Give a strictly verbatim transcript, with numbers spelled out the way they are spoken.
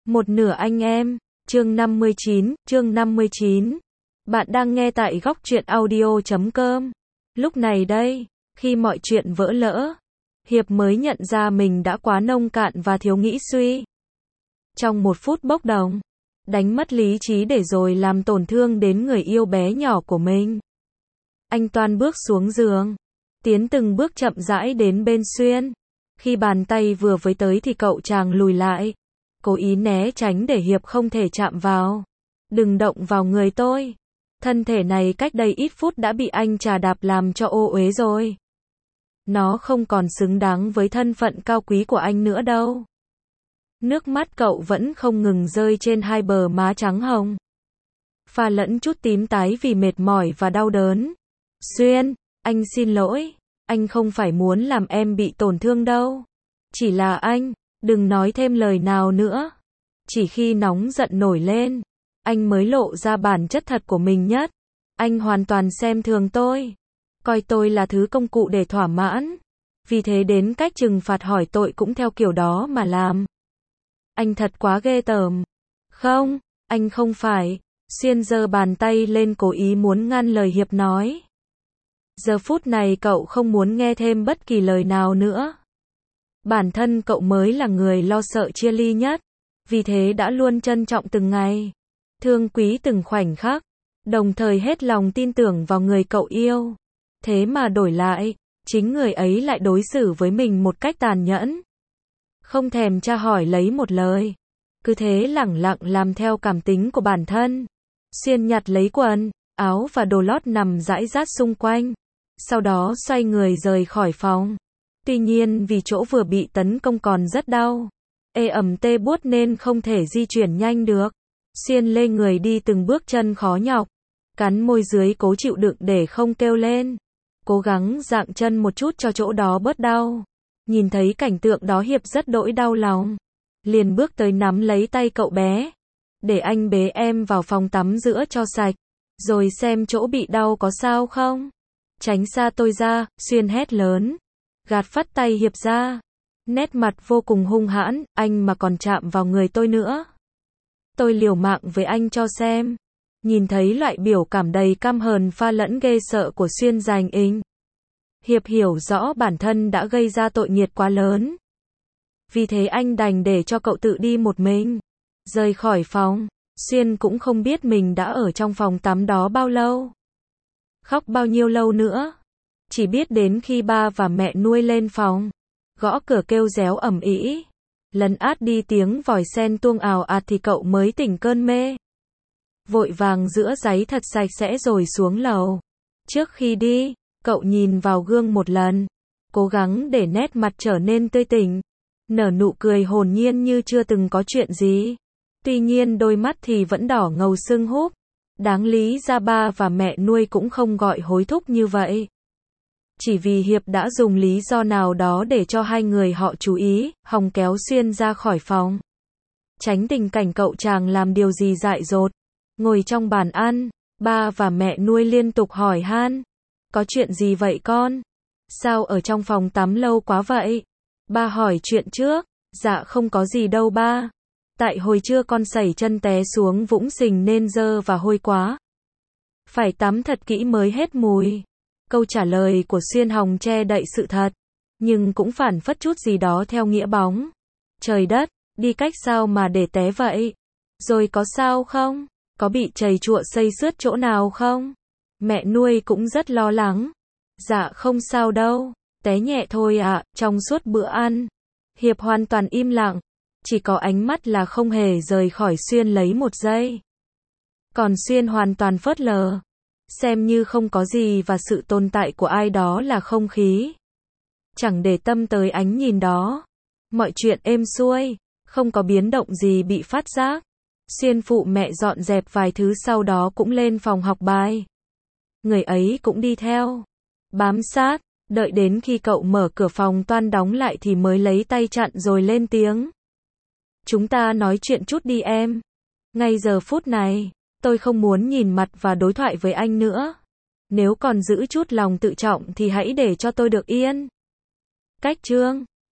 Một nửa anh em, chương năm mươi chín, chương năm mươi chín. Bạn đang nghe tại góc truyện audio chấm com. Lúc này đây, khi mọi chuyện vỡ lỡ, Hiệp mới nhận ra mình đã quá nông cạn và thiếu nghĩ suy. Trong một phút bốc đồng, đánh mất lý trí để rồi làm tổn thương đến người yêu bé nhỏ của mình. Anh toan bước xuống giường, tiến từng bước chậm rãi đến bên Xuyên. Khi bàn tay vừa với tới thì cậu chàng lùi lại, cố ý né tránh để Hiệp không thể chạm vào. Đừng động vào người tôi. Thân thể này cách đây ít phút đã bị anh trà đạp làm cho ô uế rồi. Nó không còn xứng đáng với thân phận cao quý của anh nữa đâu. Nước mắt cậu vẫn không ngừng rơi trên hai bờ má trắng hồng, pha lẫn chút tím tái vì mệt mỏi và đau đớn. Xuyên, anh xin lỗi, anh không phải muốn làm em bị tổn thương đâu. Chỉ là anh, đừng nói thêm lời nào nữa. Chỉ khi nóng giận nổi lên, anh mới lộ ra bản chất thật của mình nhất. Anh hoàn toàn xem thường tôi, coi tôi là thứ công cụ để thỏa mãn. Vì thế đến cách trừng phạt hỏi tội cũng theo kiểu đó mà làm. Anh thật quá ghê tởm. Không, anh không phải. Xuyên giơ bàn tay lên cố ý muốn ngăn lời Hiệp nói. Giờ phút này cậu không muốn nghe thêm bất kỳ lời nào nữa. Bản thân cậu mới là người lo sợ chia ly nhất. Vì thế đã luôn trân trọng từng ngày, thương quý từng khoảnh khắc, đồng thời hết lòng tin tưởng vào người cậu yêu. Thế mà đổi lại, chính người ấy lại đối xử với mình một cách tàn nhẫn. Không thèm tra hỏi lấy một lời, cứ thế lẳng lặng làm theo cảm tính của bản thân. Xuyên nhặt lấy quần, áo và đồ lót nằm rải rác xung quanh, sau đó xoay người rời khỏi phòng. Tuy nhiên vì chỗ vừa bị tấn công còn rất đau, ê ẩm tê buốt nên không thể di chuyển nhanh được. Xuyên lê người đi từng bước chân khó nhọc, cắn môi dưới cố chịu đựng để không kêu lên, cố gắng dạng chân một chút cho chỗ đó bớt đau. Nhìn thấy cảnh tượng đó Hiệp rất đỗi đau lòng, liền bước tới nắm lấy tay cậu bé, để anh bế em vào phòng tắm rửa cho sạch, rồi xem chỗ bị đau có sao không. Tránh xa tôi ra, Xuyên hét lớn, gạt phắt tay Hiệp ra. Nét mặt vô cùng hung hãn, anh mà còn chạm vào người tôi nữa, tôi liều mạng với anh cho xem. Nhìn thấy loại biểu cảm đầy căm hờn pha lẫn ghê sợ của Xuyên dành inh, Hiệp hiểu rõ bản thân đã gây ra tội nghiệt quá lớn. Vì thế anh đành để cho cậu tự đi một mình, rời khỏi phòng. Xuyên cũng không biết mình đã ở trong phòng tắm đó bao lâu, khóc bao nhiêu lâu nữa. Chỉ biết đến khi ba và mẹ nuôi lên phòng, gõ cửa kêu réo ầm ĩ, lấn át đi tiếng vòi sen tuông ào ạt thì cậu mới tỉnh cơn mê. Vội vàng rửa giấy thật sạch sẽ rồi xuống lầu. Trước khi đi, cậu nhìn vào gương một lần, cố gắng để nét mặt trở nên tươi tỉnh, nở nụ cười hồn nhiên như chưa từng có chuyện gì. Tuy nhiên đôi mắt thì vẫn đỏ ngầu sưng húp. Đáng lý ra ba và mẹ nuôi cũng không gọi hối thúc như vậy. Chỉ vì Hiệp đã dùng lý do nào đó để cho hai người họ chú ý, hòng kéo Xuyên ra khỏi phòng. Tránh tình cảnh cậu chàng làm điều gì dại dột. Ngồi trong bàn ăn, ba và mẹ nuôi liên tục hỏi han. Có chuyện gì vậy con? Sao ở trong phòng tắm lâu quá vậy? Ba hỏi chuyện trước. Dạ không có gì đâu ba. Tại hồi trưa con sẩy chân té xuống vũng sình nên dơ và hôi quá. Phải tắm thật kỹ mới hết mùi. Câu trả lời của Xuyên hòng che đậy sự thật, nhưng cũng phản phất chút gì đó theo nghĩa bóng. Trời đất, đi cách sao mà để té vậy? Rồi có sao không? Có bị trầy trụa xây xước chỗ nào không? Mẹ nuôi cũng rất lo lắng. Dạ không sao đâu, té nhẹ thôi ạ. Trong suốt bữa ăn, Hiệp hoàn toàn im lặng, chỉ có ánh mắt là không hề rời khỏi Xuyên lấy một giây. Còn Xuyên hoàn toàn phớt lờ, xem như không có gì và sự tồn tại của ai đó là không khí. Chẳng để tâm tới ánh nhìn đó. Mọi chuyện êm xuôi, không có biến động gì bị phát giác. Xuyên phụ mẹ dọn dẹp vài thứ sau đó cũng lên phòng học bài. Người ấy cũng đi theo, bám sát, đợi đến khi cậu mở cửa phòng toan đóng lại thì mới lấy tay chặn rồi lên tiếng. Chúng ta nói chuyện chút đi em. Ngay giờ phút này, tôi không muốn nhìn mặt và đối thoại với anh nữa. Nếu còn giữ chút lòng tự trọng thì hãy để cho tôi được yên. Cách chương